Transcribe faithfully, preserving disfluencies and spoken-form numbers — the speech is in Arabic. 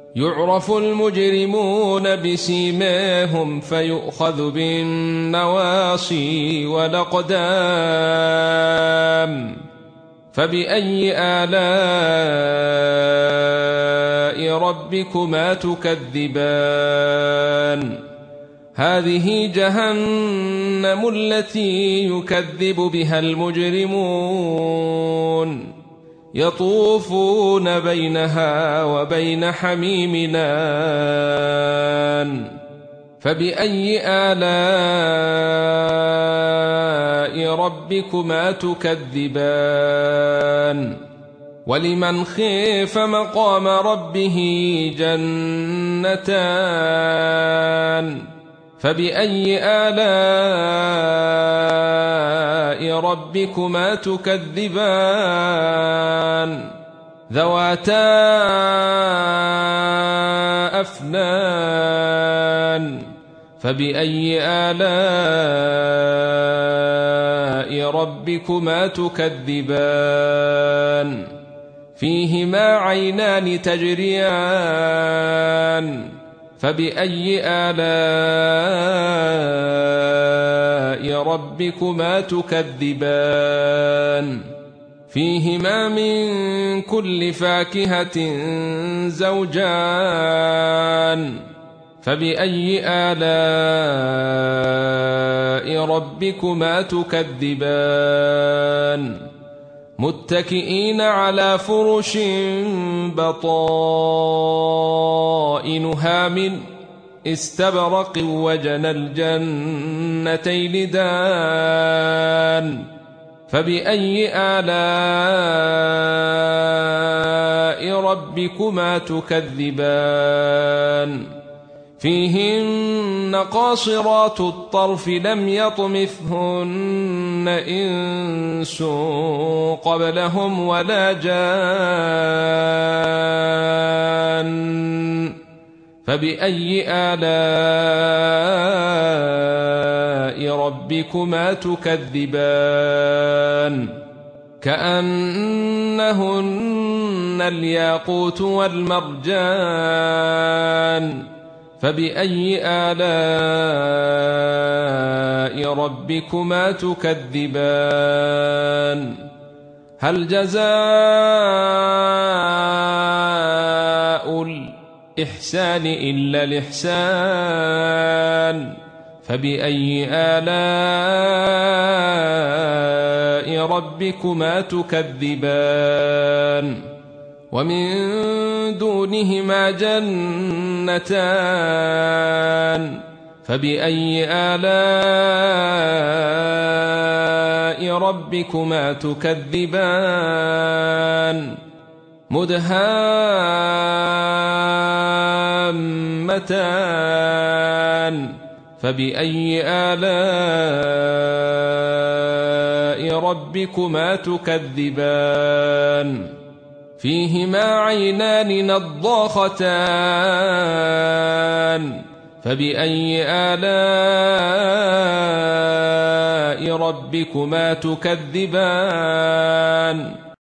يعرف المجرمون بسيماهم فيؤخذ بالنواصي والأقدام فبأي آلاء ربكما تكذبان هذه جهنم التي يكذب بها المجرمون يطوفون بينها وبين حميم آن فبأي آلاء ربكما تكذبان ولمن خيف مقام ربه جنتان فبأي آلاء ربكما تكذبان ذواتا أفنان فبأي آلاء ربكما تكذبان فيهما عينان تجريان فبأي آلاء ربكما تكذبان فيهما من كل فاكهة زوجان فبأي آلاء ربكما تكذبان متكئين على فرش بطائنها من استبرق وجنى الجنتين دان فبأي آلاء ربكما تكذبان فيهن قاصرات الطرف لم يطمثهن إنس قبلهم ولا جان فبأي آلاء ربكما تكذبان كأنهن الياقوت والمرجان فبأي آلاء ربكما تكذبان هل جزاء الإحسان إلا الإحسان فبأي آلاء ربكما تكذبان ومن دونهما جنتان فبأي آلاء ربكما تكذبان مدهامتان فبأي آلاء ربكما تكذبان فيهما عينان نضاختان فبأي آلاء ربكما تكذبان